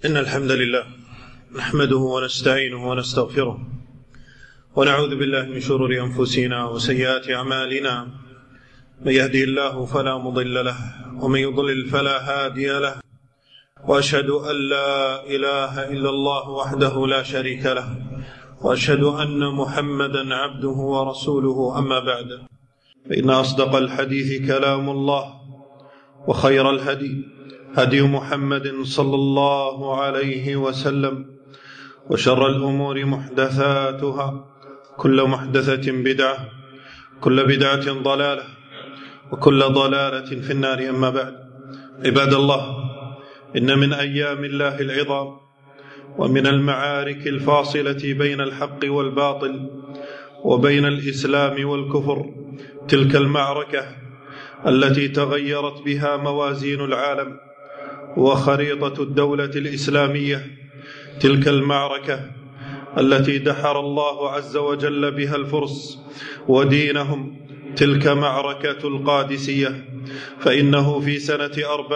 إن الحمد لله نحمده ونستعينه ونستغفره ونعوذ بالله من شرور أنفسنا وسيئات أعمالنا. من يهدي الله فلا مضل له ومن يضلل فلا هادي له، وأشهد أن لا إله إلا الله وحده لا شريك له، وأشهد أن محمدا عبده ورسوله. أما بعد، فإن أصدق الحديث كلام الله، وخير الهدي هدي محمد صلى الله عليه وسلم، وشر الأمور محدثاتها، كل محدثة بدعة، كل بدعة ضلالة، وكل ضلالة في النار. أما بعد، عباد الله، إن من أيام الله العظام ومن المعارك الفاصلة بين الحق والباطل وبين الإسلام والكفر تلك المعركة التي تغيرت بها موازين العالم وخريطة الدولة الإسلامية، تلك المعركة التي دحر الله عز وجل بها الفرس ودينهم، تلك معركة القادسية. فإنه في سنة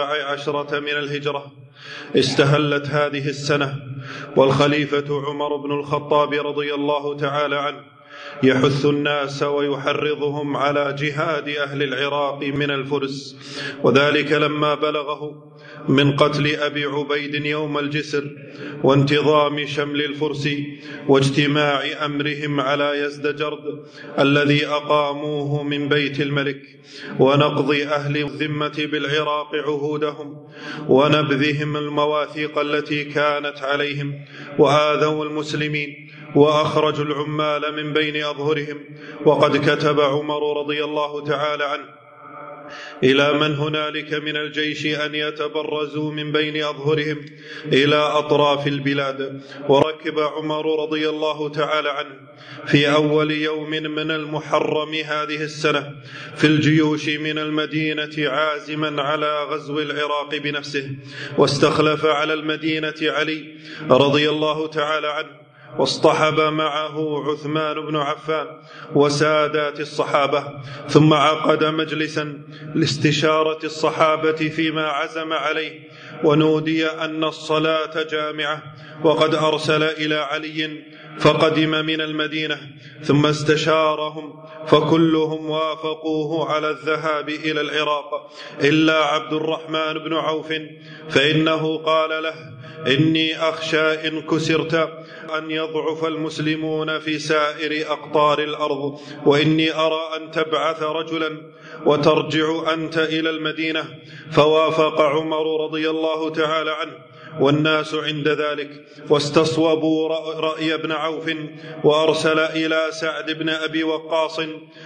14 من الهجرة استهلت هذه السنة، والخليفة عمر بن الخطاب رضي الله تعالى عنه يحث الناس ويحرضهم على جهاد أهل العراق من الفرس، وذلك لما بلغه من قتل أبي عبيد يوم الجسر وانتظام شمل الفرس واجتماع أمرهم على يزدجرد الذي أقاموه من بيت الملك، ونقض أهل الذمة بالعراق عهودهم ونبذهم المواثيق التي كانت عليهم، وآذوا المسلمين وأخرجوا العمال من بين أظهرهم. وقد كتب عمر رضي الله تعالى عنه إلى من هنالك من الجيش أن يتبرزوا من بين أظهرهم إلى أطراف البلاد. وركب عمر رضي الله تعالى عنه في أول يوم من المحرم هذه السنة في الجيوش من المدينة عازما على غزو العراق بنفسه، واستخلف على المدينة علي رضي الله تعالى عنه، واصطحب معه عثمان بن عفان وسادات الصحابة، ثم عقد مجلسا لاستشارة الصحابة فيما عزم عليه، ونودي أن الصلاة جامعة، وقد أرسل إلى علي فقدم من المدينة، ثم استشارهم فكلهم وافقوه على الذهاب إلى العراق إلا عبد الرحمن بن عوف، فإنه قال له: إني أخشى إن كسرت أن يضعف المسلمون في سائر أقطار الأرض، وإني أرى أن تبعث رجلا وترجع أنت إلى المدينة. فوافق عمر رضي الله تعالى عنه والناس عند ذلك، واستصوبوا رأي ابن عوف، وأرسل إلى سعد بن أبي وقاص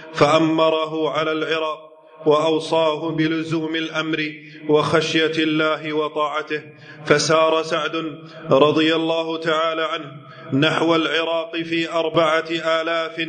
فأمره على العراق، وأوصاه بلزوم الأمر وخشية الله وطاعته. فسار سعد رضي الله تعالى عنه نحو العراق في 4,000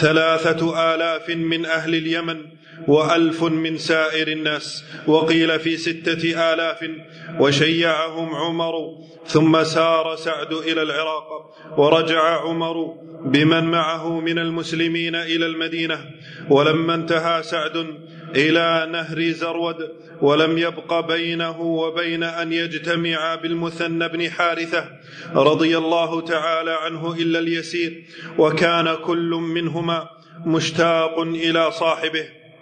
3,000 من أهل اليمن و1,000 من سائر الناس، وقيل في 6,000، وشيعهم عمر. ثم سار سعد إلى العراق، ورجع عمر بمن معه من المسلمين إلى المدينة. ولما انتهى سعد إلى نهر زرود ولم يبق بينه وبين أن يجتمع بالمثنى بن حارثة رضي الله تعالى عنه إلا اليسير، وكان كل منهما مشتاق إلى صاحبه،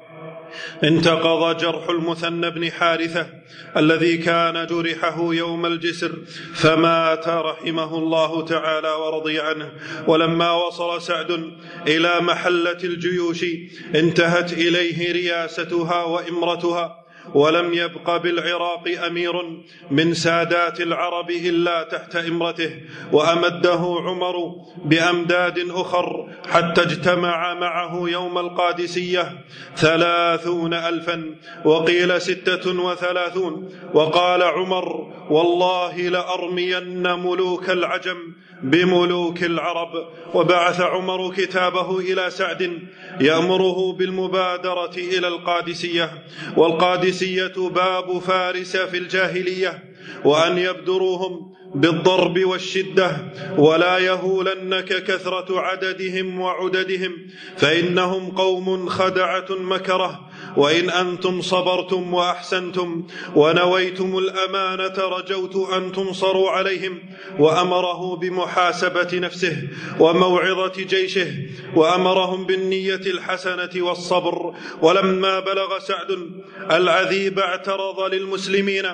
انتقض جرح المثنى بن حارثة الذي كان جرحه يوم الجسر فمات رحمه الله تعالى ورضي عنه. ولما وصل سعد إلى محلة الجيوش انتهت إليه رياستها وإمرتها، ولم يبق بالعراق أمير من سادات العرب إلا تحت إمرته، وأمده عمر بأمداد أخر حتى اجتمع معه يوم القادسية 30,000، وقيل 36. وقال عمر: والله لأرمين ملوك العجم بملوك العرب. وبعث عمر كتابه إلى سعد يأمره بالمبادرة إلى القادسية، والقادسية باب فارس في الجاهلية، وأن يبدروهم بالضرب والشدة، ولا يهولنك كثرة عددهم وعددهم، فإنهم قوم خدعة مكره، وإن أنتم صبرتم وأحسنتم ونويتم الأمانة رجوت أن تنصروا عليهم. وأمره بمحاسبة نفسه وموعظة جيشه، وأمرهم بالنية الحسنة والصبر. ولما بلغ سعد العذيب اعترض للمسلمين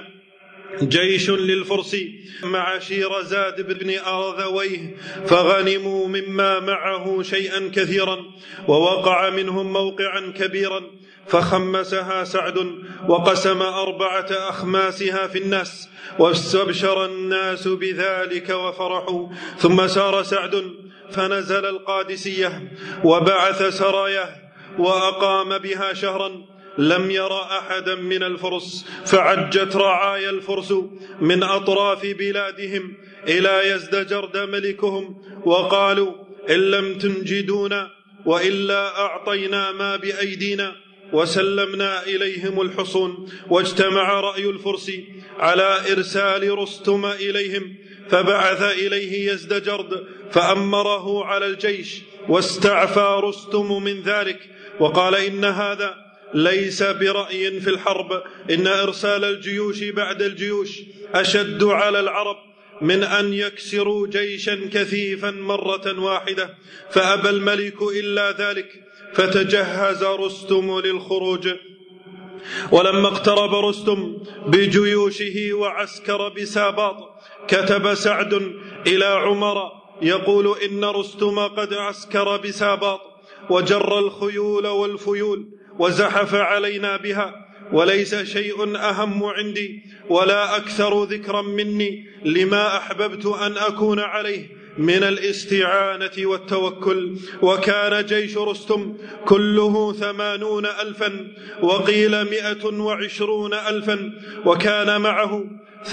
جيش للفرس مع شيرزاد بن أرذويه، فغنموا مما معه شيئا كثيرا، ووقع منهم موقعا كبيرا، فخمسها سعد وقسم 4 أخماسها في الناس، واستبشر الناس بذلك وفرحوا. ثم سار سعد فنزل القادسية وبعث سراياه وأقام بها شهرا، لم ير أحدا من الفرس، فعجت رعايا الفرس من أطراف بلادهم إلى يزدجرد ملكهم، وقالوا إن لم تنجدونا وإلا أعطينا ما بأيدينا وسلمنا إليهم الحصون. واجتمع رأي الفرس على إرسال رستم إليهم، فبعث إليه يزدجرد فأمره على الجيش، واستعفى رستم من ذلك وقال إن هذا ليس برأي في الحرب، إن إرسال الجيوش بعد الجيوش أشد على العرب من أن يكسروا جيشا كثيفا مرة واحدة. فأبى الملك إلا ذلك، فتجهز رستم للخروج. ولما اقترب رستم بجيوشه وعسكر بساباط، كتب سعد إلى عمر يقول إن رستم قد عسكر بساباط وجر الخيول والفيول وزحف علينا بها، وليس شيء أهم عندي ولا أكثر ذكرا مني لما أحببت أن أكون عليه من الاستعانة والتوكل. وكان جيش رستم كله 80,000 وقيل 120,000، وكان معه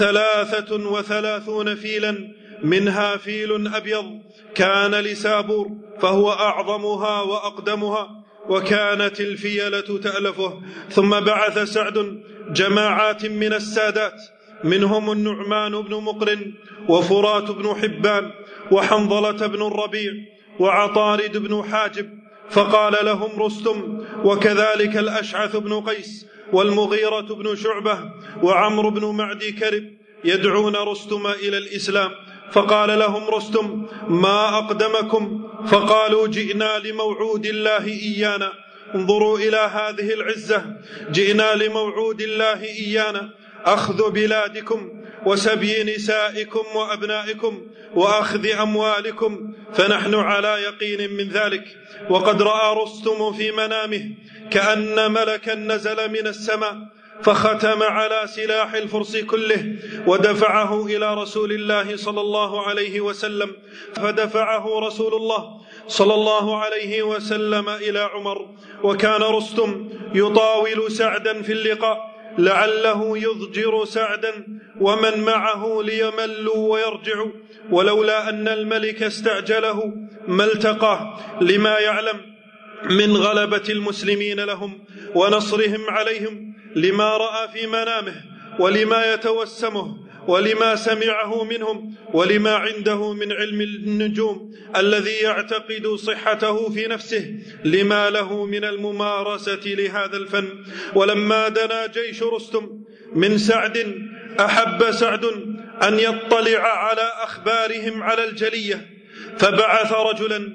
33 فيلا، منها فيل أبيض كان لسابور فهو أعظمها وأقدمها، وكانت الفيلة تألفه. ثم بعث سعد جماعات من السادات، منهم النعمان بن مقرن وفرات بن حبان وحنظلة بن الربيع وعطارد بن حاجب، فقال لهم رستم وكذلك الأشعث بن قيس والمغيرة بن شعبة وعمرو بن معدي كرب يدعون رستم إلى الإسلام. فقال لهم رستم ما أقدمكم؟ فقالوا جئنا لموعود الله إيانا. انظروا إلى هذه العزة، جئنا لموعود الله إيانا، أخذ بلادكم وسبي نسائكم وأبنائكم وأخذ أموالكم، فنحن على يقين من ذلك. وقد رأى رستم في منامه كأن ملكا نزل من السماء فختم على سلاح الفرس كله ودفعه إلى رسول الله صلى الله عليه وسلم، فدفعه رسول الله صلى الله عليه وسلم إلى عمر. وكان رستم يطاول سعدا في اللقاء لعله يضجر سعدا ومن معه ليملوا ويرجعوا، ولولا أن الملك استعجله ما التقاه، لما يعلم من غلبة المسلمين لهم ونصرهم عليهم، لما رأى في منامه ولما يتوسمه ولما سمعه منهم ولما عنده من علم النجوم الذي يعتقد صحته في نفسه، لما له من الممارسة لهذا الفن. ولما دنا جيش رستم من سعد أحب سعد أن يطلع على أخبارهم على الجلية، فبعث رجلا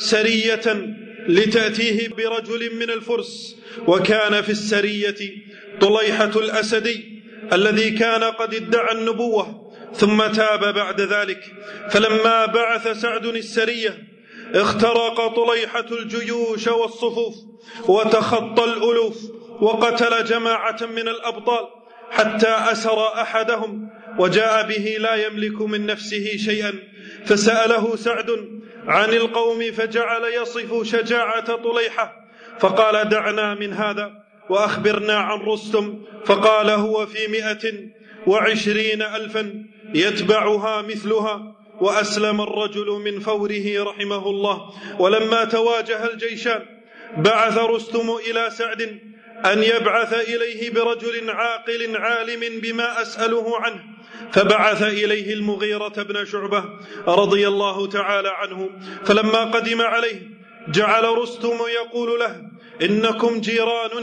سرية لتأتيه برجل من الفرس، وكان في السرية طليحة الأسدي الذي كان قد ادعى النبوة ثم تاب بعد ذلك. فلما بعث سعد السرية اخترق طليحة الجيوش والصفوف وتخطى الألوف وقتل جماعة من الأبطال حتى أسر أحدهم وجاء به لا يملك من نفسه شيئا، فسأله سعد عن القوم فجعل يصف شجاعة طليحة، فقال دعنا من هذا وأخبرنا عن رستم. فقال هو في 120,000 يتبعها مثلها، وأسلم الرجل من فوره رحمه الله. ولما تواجه الجيشان بعث رستم إلى سعد أن يبعث إليه برجل عاقل عالم بما أسأله عنه، فبعث إليه المغيرة بن شعبة رضي الله تعالى عنه. فلما قدم عليه جعل رستم يقول له إنكم جيراننا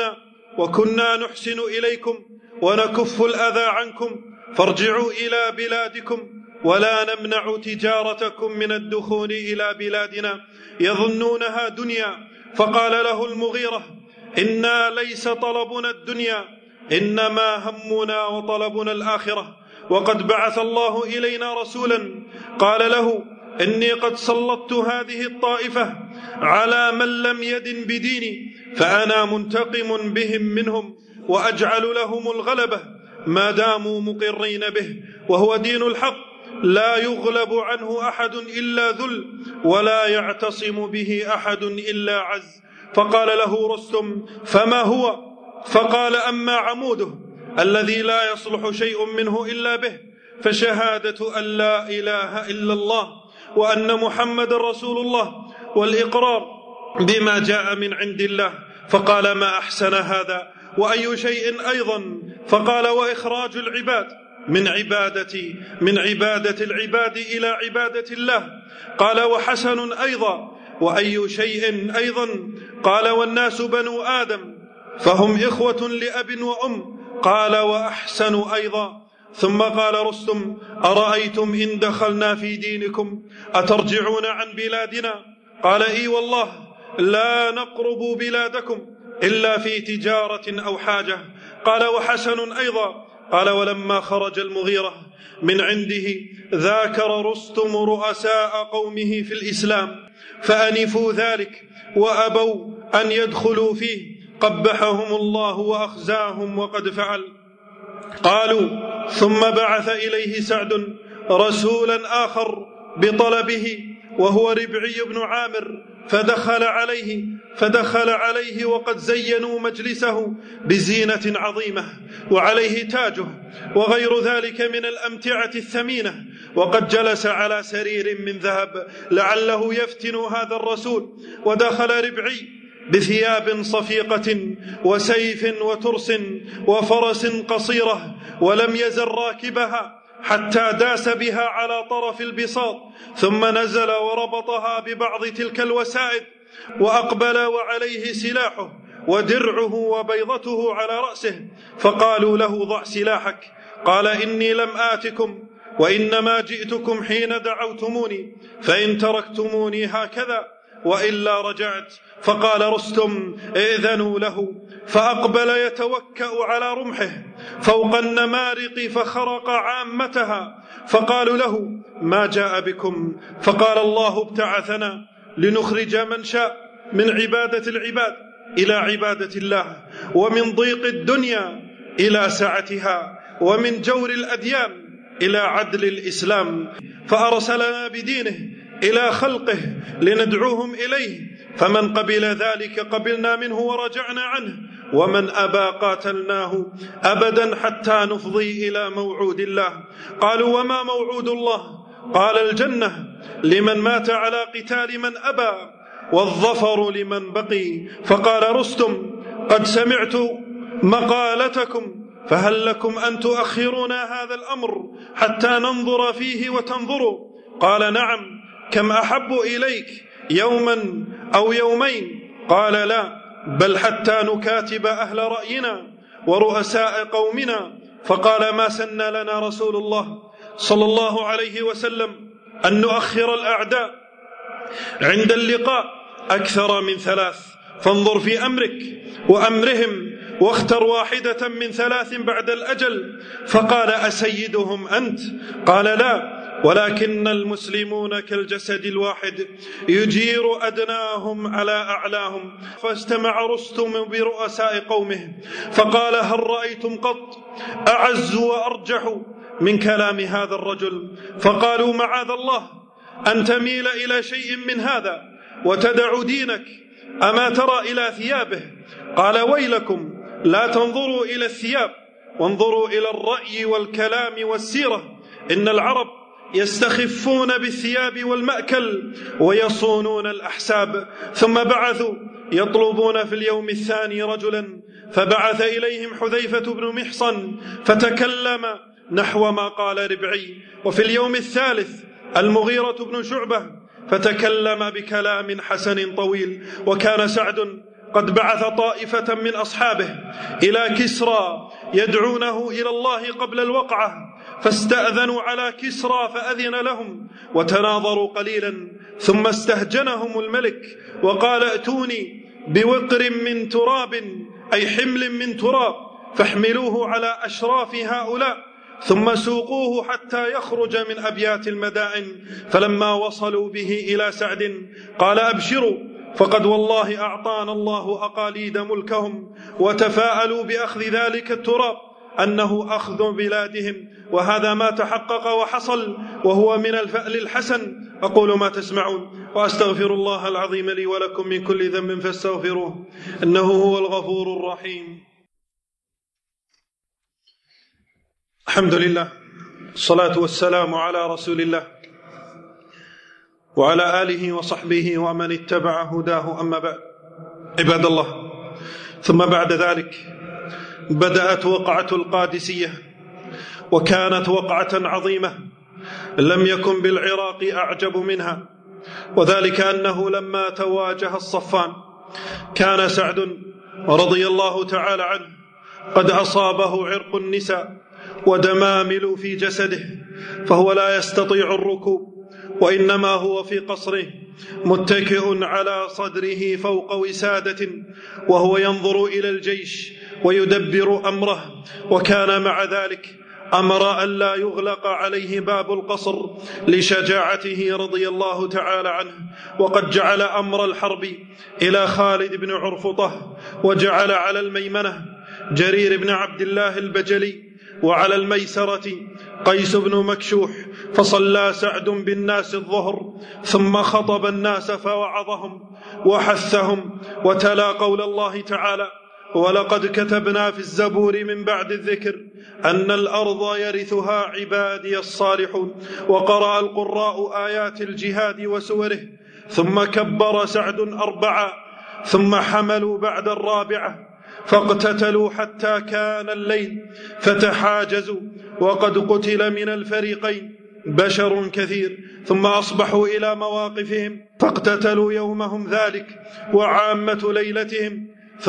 وكنا نحسن إليكم ونكف الأذى عنكم، فارجعوا إلى بلادكم ولا نمنع تجارتكم من الدخول إلى بلادنا يظنونها دنيا. فقال له المغيرة: إنا ليس طلبنا الدنيا، إنما همنا وطلبنا الآخرة، وقد بعث الله إلينا رسولا قال له: إني قد سلطت هذه الطائفة على من لم يدن بديني، فأنا منتقم بهم منهم وأجعل لهم الغلبة ما داموا مقرين به، وهو دين الحق لا يغلب عنه أحد إلا ذل، ولا يعتصم به أحد إلا عز. فقال له رستم: فما هو؟ فقال: أما عموده الذي لا يصلح شيء منه إلا به، فشهادة أن لا إله إلا الله وأن محمد رسول الله، والإقرار بما جاء من عند الله. فقال: ما أحسن هذا، وأي شيء أيضا؟ فقال: وإخراج العباد من عبادة العباد إلى عبادة الله. قال: وحسن أيضا، وأي شيء أيضا؟ قال: والناس بنو آدم فهم إخوة لأب وأم. قال: وأحسن أيضا. ثم قال رستم: أرأيتم إن دخلنا في دينكم أترجعون عن بلادنا؟ قال: إي والله لا نقرب بلادكم إلا في تجارة أو حاجة. قال: وحسن أيضا. قال: ولما خرج المغيرة من عنده ذاكر رستم رؤساء قومه في الإسلام فأنفوا ذلك وأبوا أن يدخلوا فيه، قبحهم الله وأخزاهم وقد فعل. قالوا: ثم بعث إليه سعد رسولا آخر بطلبه، وهو ربعي بن عامر، فدخل عليه وقد زينوا مجلسه بزينة عظيمة، وعليه تاجه وغير ذلك من الأمتعة الثمينة، وقد جلس على سرير من ذهب لعله يفتن هذا الرسول. ودخل ربعي بثياب صفيقة وسيف وترس وفرس قصيرة، ولم يزل راكبها حتى داس بها على طرف البساط، ثم نزل وربطها ببعض تلك الوسائد، وأقبل وعليه سلاحه ودرعه وبيضته على رأسه. فقالوا له: ضع سلاحك. قال: إني لم آتكم، وإنما جئتكم حين دعوتموني، فإن تركتموني هكذا وإلا رجعت. فقال رستم: ائذنوا له. فأقبل يتوكأ على رمحه فوق النمارق فخرق عامتها. فقالوا له: ما جاء بكم؟ فقال: الله ابتعثنا لنخرج من شاء من عبادة العباد إلى عبادة الله، ومن ضيق الدنيا إلى سعتها، ومن جور الأديان إلى عدل الإسلام، فأرسلنا بدينه إلى خلقه لندعوهم إليه، فمن قبل ذلك قبلنا منه ورجعنا عنه، ومن أبى قاتلناه أبدا حتى نفضي إلى موعود الله. قالوا: وما موعود الله؟ قال: الجنة لمن مات على قتال من أبى، والظفر لمن بقي. فقال رستم: قد سمعت مقالتكم، فهل لكم أن تؤخرون هذا الأمر حتى ننظر فيه وتنظروا؟ قال: نعم، كم أحب إليك، يوما أو يومين؟ قال: لا، بل حتى نكاتب أهل رأينا ورؤساء قومنا. فقال: ما سن لنا رسول الله صلى الله عليه وسلم أن نؤخر الأعداء عند اللقاء أكثر من 3، فانظر في أمرك وأمرهم واختر واحدة من 3 بعد الأجل. فقال: أسيدهم أنت؟ قال: لا، ولكن المسلمون كالجسد الواحد يجير أدناهم على أعلاهم. فاستمع رستم برؤساء قومه فقال: هل رأيتم قط أعز وأرجح من كلام هذا الرجل؟ فقالوا: معاذ الله أن تميل إلى شيء من هذا وتدع دينك، أما ترى إلى ثيابه؟ قال: ويلكم، لا تنظروا إلى الثياب، وانظروا إلى الرأي والكلام والسيرة. إن العرب يستخفون بالثياب والمأكل ويصونون الأحساب. ثم بعثوا يطلبون في اليوم الثاني رجلا، فبعث إليهم حذيفة بن محصن فتكلم نحو ما قال ربعي. وفي اليوم الثالث المغيرة بن شعبة فتكلم بكلام حسن طويل. وكان سعد قد بعث طائفة من أصحابه إلى كسرى يدعونه إلى الله قبل الوقعة، فاستأذنوا على كسرى فأذن لهم وتناظروا قليلا، ثم استهجنهم الملك وقال: ائتوني بوقر من تراب، أي حمل من تراب، فاحملوه على أشراف هؤلاء ثم سوقوه حتى يخرج من أبيات المدائن. فلما وصلوا به إلى سعد قال: أبشروا، فقد والله أعطانا الله أقاليد ملكهم، وتفاءلوا بأخذ ذلك التراب أنه أخذ بلادهم، وهذا ما تحقق وحصل، وهو من الفأل الحسن. أقول ما تسمعون، وأستغفر الله العظيم لي ولكم من كل ذنب فاستغفروه، إنه هو الغفور الرحيم. الحمد لله، الصلاة والسلام على رسول الله وعلى آله وصحبه ومن اتبع هداه، أما بعد. عباد الله، ثم بعد ذلك بدأت وقعة القادسية، وكانت وقعة عظيمة لم يكن بالعراق أعجب منها، وذلك أنه لما تواجه الصفان كان سعد رضي الله تعالى عنه قد أصابه عرق النساء ودمامل في جسده، فهو لا يستطيع الركوب، وإنما هو في قصره متكئ على صدره فوق وسادة، وهو ينظر إلى الجيش ويدبر أمره. وكان مع ذلك أمر أن لا يغلق عليه باب القصر لشجاعته رضي الله تعالى عنه، وقد جعل أمر الحرب إلى خالد بن عرفطة، وجعل على الميمنة جرير بن عبد الله البجلي، وعلى الميسرة قيس بن مكشوح. فصلى سعد بالناس الظهر، ثم خطب الناس فوعظهم وحثهم، وتلا قول الله تعالى: ولقد كتبنا في الزبور من بعد الذكر أن الأرض يرثها عبادي الصالحون. وقرأ القراء آيات الجهاد وسوره، ثم كبر سعد 4، ثم حملوا بعد 4، فاقتتلوا حتى كان الليل، فتحاجزوا، وقد قتل من الفريقين بشر كثير، ثم أصبحوا إلى مواقفهم فاقتتلوا يومهم ذلك وعامة ليلتهم،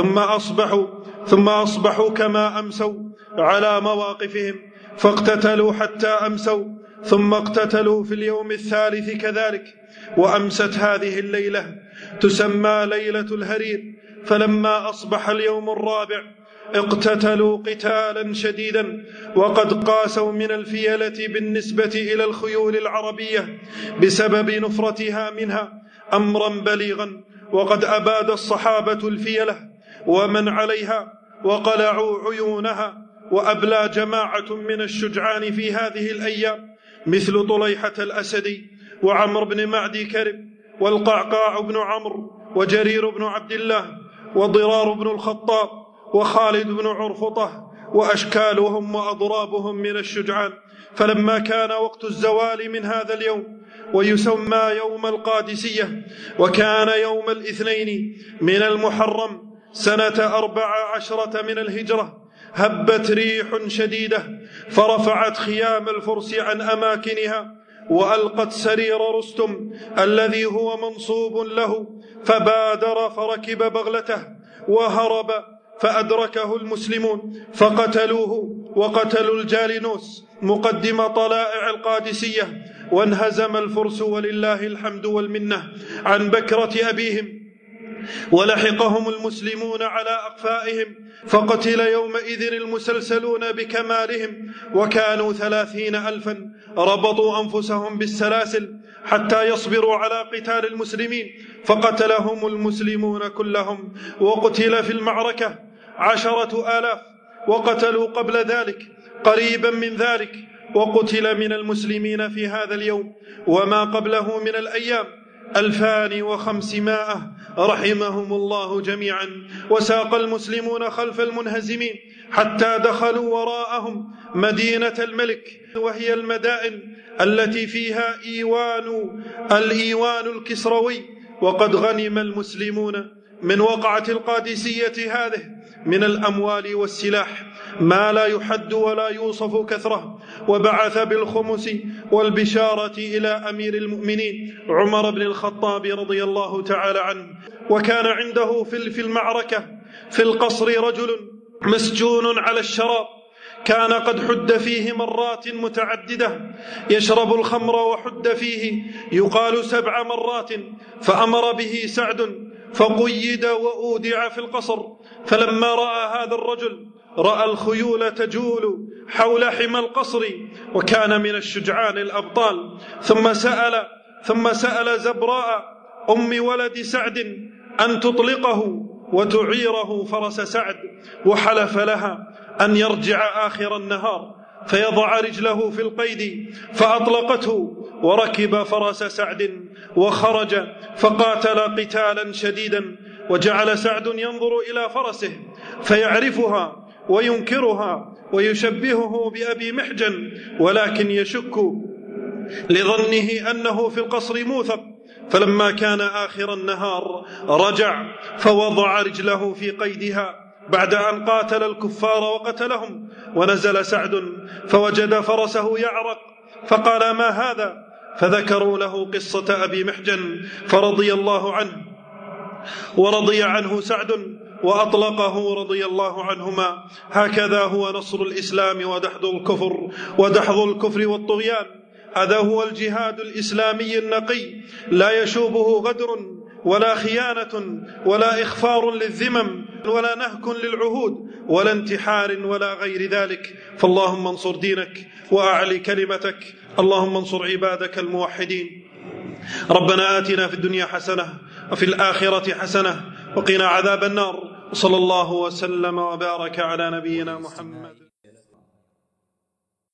ثم أصبحوا كما أمسوا على مواقفهم فاقتتلوا حتى أمسوا، ثم اقتتلوا في اليوم الثالث كذلك. وأمست هذه الليلة تسمى ليلة الهرير. فلما أصبح اليوم الرابع اقتتلوا قتالا شديدا، وقد قاسوا من الفيلة بالنسبة إلى الخيول العربية بسبب نفرتها منها أمرا بليغا، وقد أباد الصحابة الفيلة ومن عليها وقلعوا عيونها. وأبلى جماعة من الشجعان في هذه الأيام مثل طليحة الأسدي، وعمر بن معدي كرب، والقعقاع بن عمرو، وجرير بن عبد الله، وضرار بن الخطاب، وخالد بن عرفطة، وأشكالهم وأضرابهم من الشجعان. فلما كان وقت الزوال من هذا اليوم، ويسمى يوم القادسية، وكان يوم الاثنين من المحرم سنة 14 من الهجرة، هبت ريح شديدة فرفعت خيام الفرس عن أماكنها، وألقت سرير رستم الذي هو منصوب له، فبادر فركب بغلته وهرب، فأدركه المسلمون فقتلوه، وقتلوا الجالينوس مقدم طلائع القادسية، وانهزم الفرس ولله الحمد والمنة عن بكرة أبيهم، ولحقهم المسلمون على أقفائهم، فقتل يومئذ المسلسلون بكمالهم، وكانوا 30,000 ربطوا أنفسهم بالسلاسل حتى يصبروا على قتال المسلمين، فقتلهم المسلمون كلهم. وقتل في المعركة 10,000، وقتلوا قبل ذلك قريبا من ذلك، وقتل من المسلمين في هذا اليوم وما قبله من الأيام 2,500 رحمهم الله جميعا. وساق المسلمون خلف المنهزمين حتى دخلوا وراءهم مدينة الملك، وهي المدائن التي فيها الإيوان الكسروي. وقد غنم المسلمون من وقعة القادسية هذه من الأموال والسلاح ما لا يحد ولا يوصف كثرة، وبعث بالخمس والبشارة إلى أمير المؤمنين عمر بن الخطاب رضي الله تعالى عنه. وكان عنده في المعركة في القصر رجل مسجون على الشراب، كان قد حد فيه مرات متعددة، يشرب الخمر وحد فيه يقال 7 مرات، فأمر به سعد فقيد وأودع في القصر. فلما رأى هذا الرجل رأى الخيول تجول حول حمى القصر، وكان من الشجعان الأبطال، ثم سأل زبراء أم ولد سعد أن تطلقه وتعيره فرس سعد، وحلف لها أن يرجع آخر النهار فيضع رجله في القيد، فأطلقته وركب فرس سعد وخرج فقاتل قتالا شديدا. وجعل سعد ينظر إلى فرسه فيعرفها وينكرها ويشبهه بأبي محجن، ولكن يشك لظنه أنه في القصر موثق. فلما كان آخر النهار رجع فوضع رجله في قيدها بعد أن قاتل الكفار وقتلهم. ونزل سعد فوجد فرسه يعرق، فقال: ما هذا؟ فذكروا له قصة أبي محجن فرضي الله عنه، ورضي عنه سعد وأطلقه رضي الله عنهما. هكذا هو نصر الإسلام ودحض الكفر والطغيان. هذا هو الجهاد الإسلامي النقي، لا يشوبه غدر ولا خيانة ولا إخفار للذمم ولا نهك للعهود ولا انتحار ولا غير ذلك. فاللهم انصر دينك وأعلي كلمتك، اللهم انصر عبادك الموحدين. ربنا آتنا في الدنيا حسنة وفي الآخرة حسنة وقنا عذاب النار، وصلى الله وسلم وبارك على نبينا محمد.